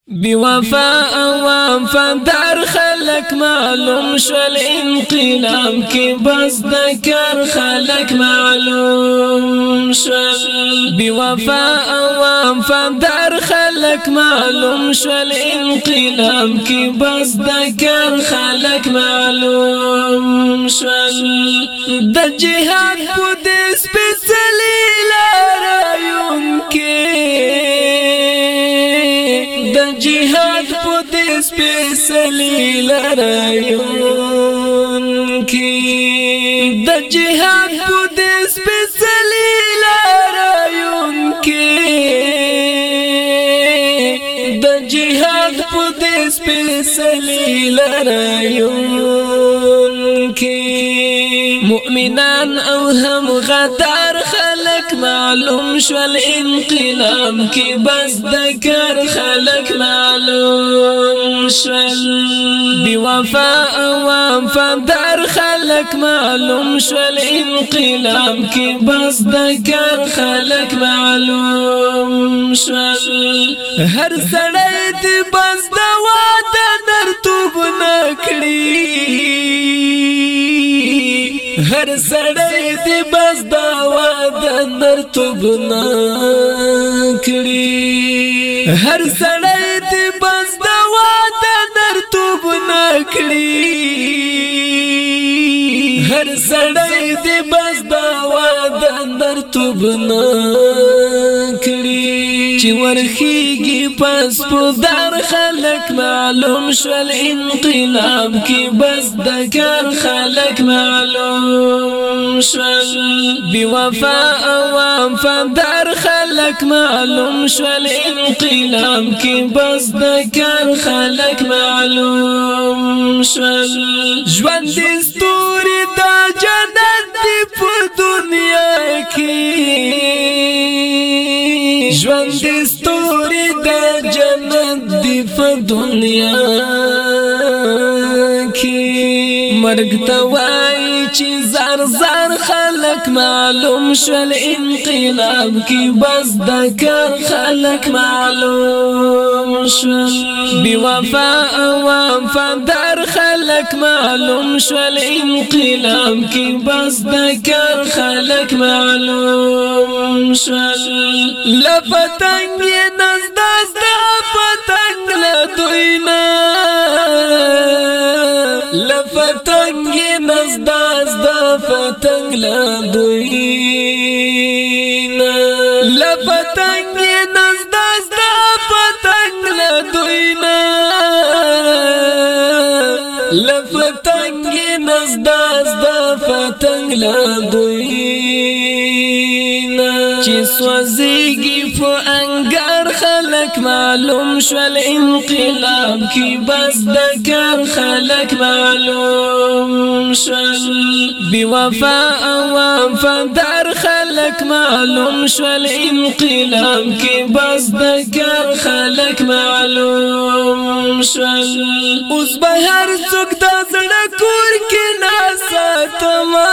بوفا او وفادار خلق معلوم شول انقلاب کی بس دکر خلق معلوم شول بوفا او وفادار خلق معلوم شول انقلاب کی بس دکر خلق معلوم شول د جهاد پودس پسلی لارایون کی جهاد پودس پیسلی لرایون کی د جهاد پودس پیسلی لرایون کی د جهاد پودس پیسلی لرایون کی مؤمنان او هم غدار خلق معلوم شول انقلاب کی بس دکر خلق معلوم شول بوفا او وفادار خلق معلوم شول انقلاب کی بس دکر خلق معلوم شول هر سړی دی بس د واده نرتوب نکړي هر سړی دی بس د واده نرتوب نکړي هر سړی دی بس د واده نرتوب نکړي هر سړی دی بس د واده نرتوب نکړي چې ورخیږي پس پودار خلق معلوم شول انقلاب کی بس دکر خلق معلوم شول بوفا او وفادار خلق معلوم شول انقلاب کی بس دکر خلق معلوم شول ژوند ستوري دا جنت دی په دنیا کې ژوند ستوري د جنت دی په دنیا کې مرګ ته وایي چې زار زار خلق معلوم شول انقلاب کی بس دکر خلق معلوم شول بوفا او وفادار خلق معلوم شول انقلاب کی بس دکر خلق معلوم شول لپتنگ نزداز دا پتنگ لدوینا لپتنگ نزداز دا پتنگ لدوینا لپتنگ نزداز دا پتنگ لدوینا لپتنگ نزداز دا پتنگ لدوینا چی سوزیگی فو انگر خلق معلوم شول انقلاب کی بس دکر خلق معلوم شول بوفا او وفادار خلق معلوم شول انقلاب کی بس دکر خلق معلوم شول اوس به هر څوک د زړه کور کې ناساتما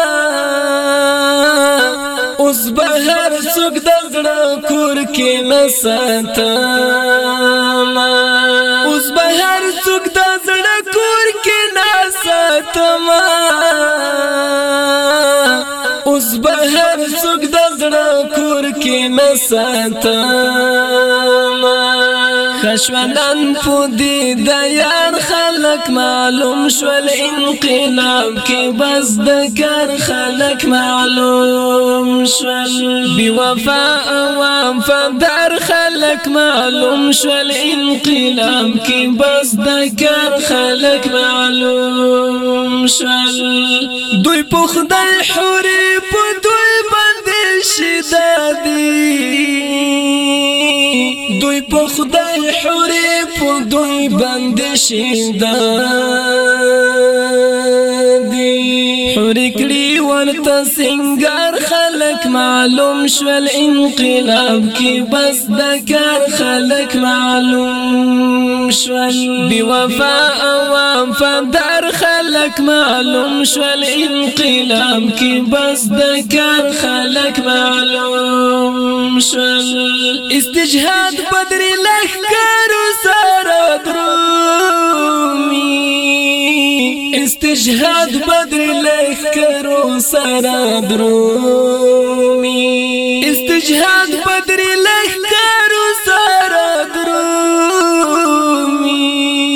اوس به هر څوک د زړه کور کې ناساتما اوس به هر څوک د زړه کور کې ناساتما اوس به هر څوک د زړه کور کې ناساتما خشمنان پودی د یار خلق معلوم شول انقلاب کی بس دکر خلق معلوم شول بوفا او وفادار خلق معلوم شول انقلاب کی بس دکر خلق معلوم شول دوی په خدای حوري په دوی باندې شدادي دوی په خدای حوري په دوی باندې شدادي حوري کړي ورته سنگار خلق معلوم شول انقلاب کی بس دکر خلق معلوم شول بوفا او وفادار خلق معلوم شول انقلاب کی بس دکر خلق معلوم شول استجهاد بدر لخکر استشهاد بدر لخکرو سره درومي استشهاد بدر لخکرو سره درومي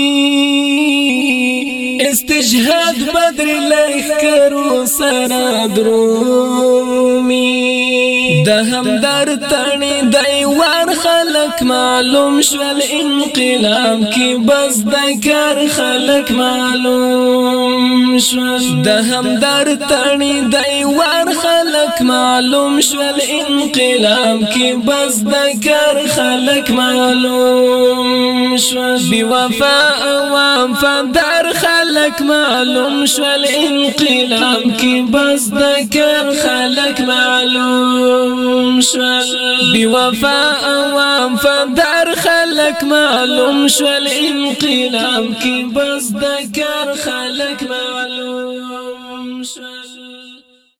استشهاد بدر لخکرو سره درومي د همدر تڼي دیوار خلق معلوم شول انقلاب کی بس د کار خلق معلوم شول د همدر تڼي دیوار خلق معلوم شول انقلاب کی بس د کار خلق معلوم شول بی وفا عوام فدار خلق معلوم شول انقلاب کی بس د کار خلق معلوم شول بی وفا عوام فدار خلق معلوم شول انقلاب کی بس د کار خلق معلوم